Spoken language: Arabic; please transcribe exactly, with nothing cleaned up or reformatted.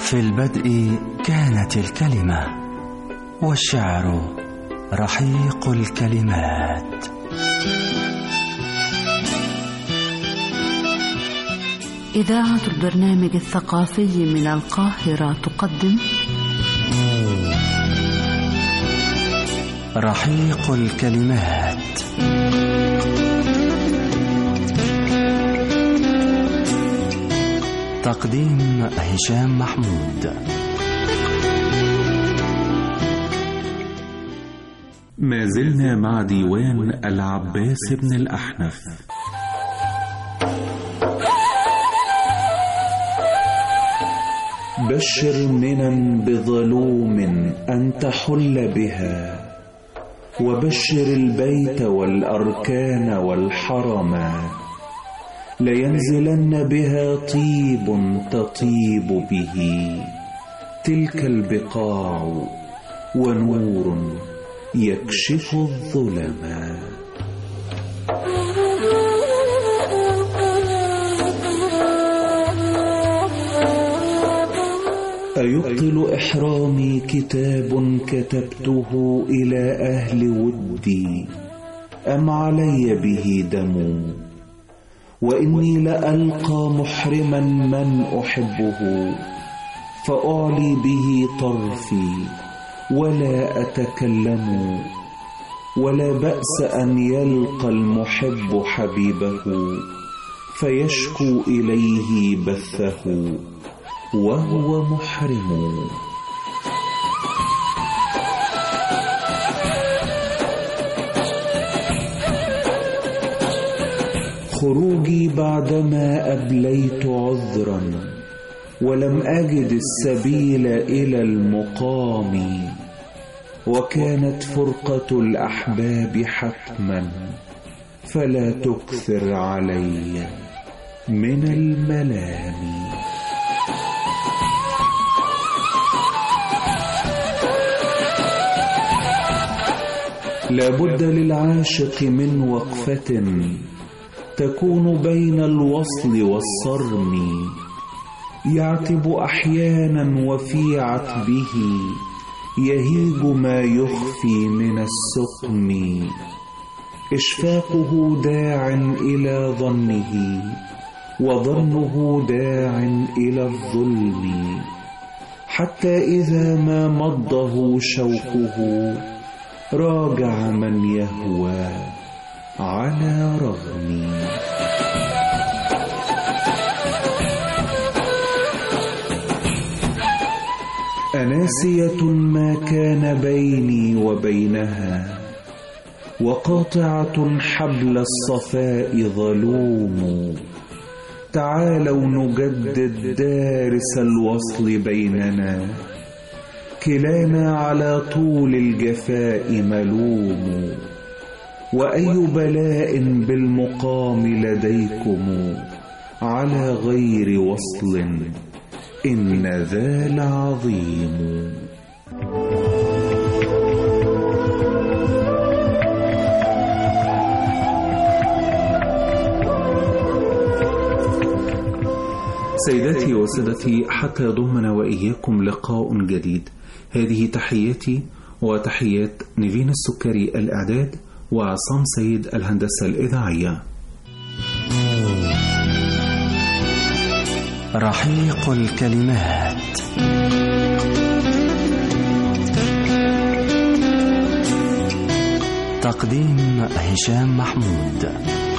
في البدء كانت الكلمة، والشعر رحيق الكلمات. إذاعة البرنامج الثقافي من القاهرة تقدم رحيق الكلمات. تقديم هشام محمود. ما زلنا مع ديوان العباس بن الأحنف. بشر منا بظلوم أن تحل بها، وبشر البيت والأركان والحرما، لينزلن بها طيب تطيب به تلك البقاع، ونور يكشف الظلما. أيبطل إحرامي كتاب كتبته إلى أهل ودي، أم علي به دم؟ وإني لألقى محرما من أحبه، فأعلي به طرفي ولا أتكلم. ولا بأس أن يلقى المحب حبيبه، فيشكو إليه بثه وهو محرم. خروجي بعدما أبليت عذرا، ولم أجد السبيل إلى المقام، وكانت فرقة الأحباب حتما، فلا تكثر علي من الملام. لا بد للعاشق من وقفة تكون بين الوصل والصرم، يعتب أحيانا وفي عتبه يهيج ما يخفي من السقم. إشفاقه داع إلى ظنه، وظنه داع إلى الظلم، حتى إذا ما مضه شوقه راجع من يهوى على رغم. أناسية ما كان بيني وبينها، وقاطعة حبل الصفاء ظلوم. تعالوا نجدد دارس الوصل بيننا، كلانا على طول الجفاء ملوم. وأي بلاء بالمقام لديكم، على غير وصل إن ذا لعظيم. سيداتي وسادتي، حتى يضمنا وإياكم لقاء جديد. هذه تحياتي وتحيات نيفين السكري الإعداد، وعصام سيد الهندسة الإذاعية. رحيق الكلمات. تقديم هشام محمود.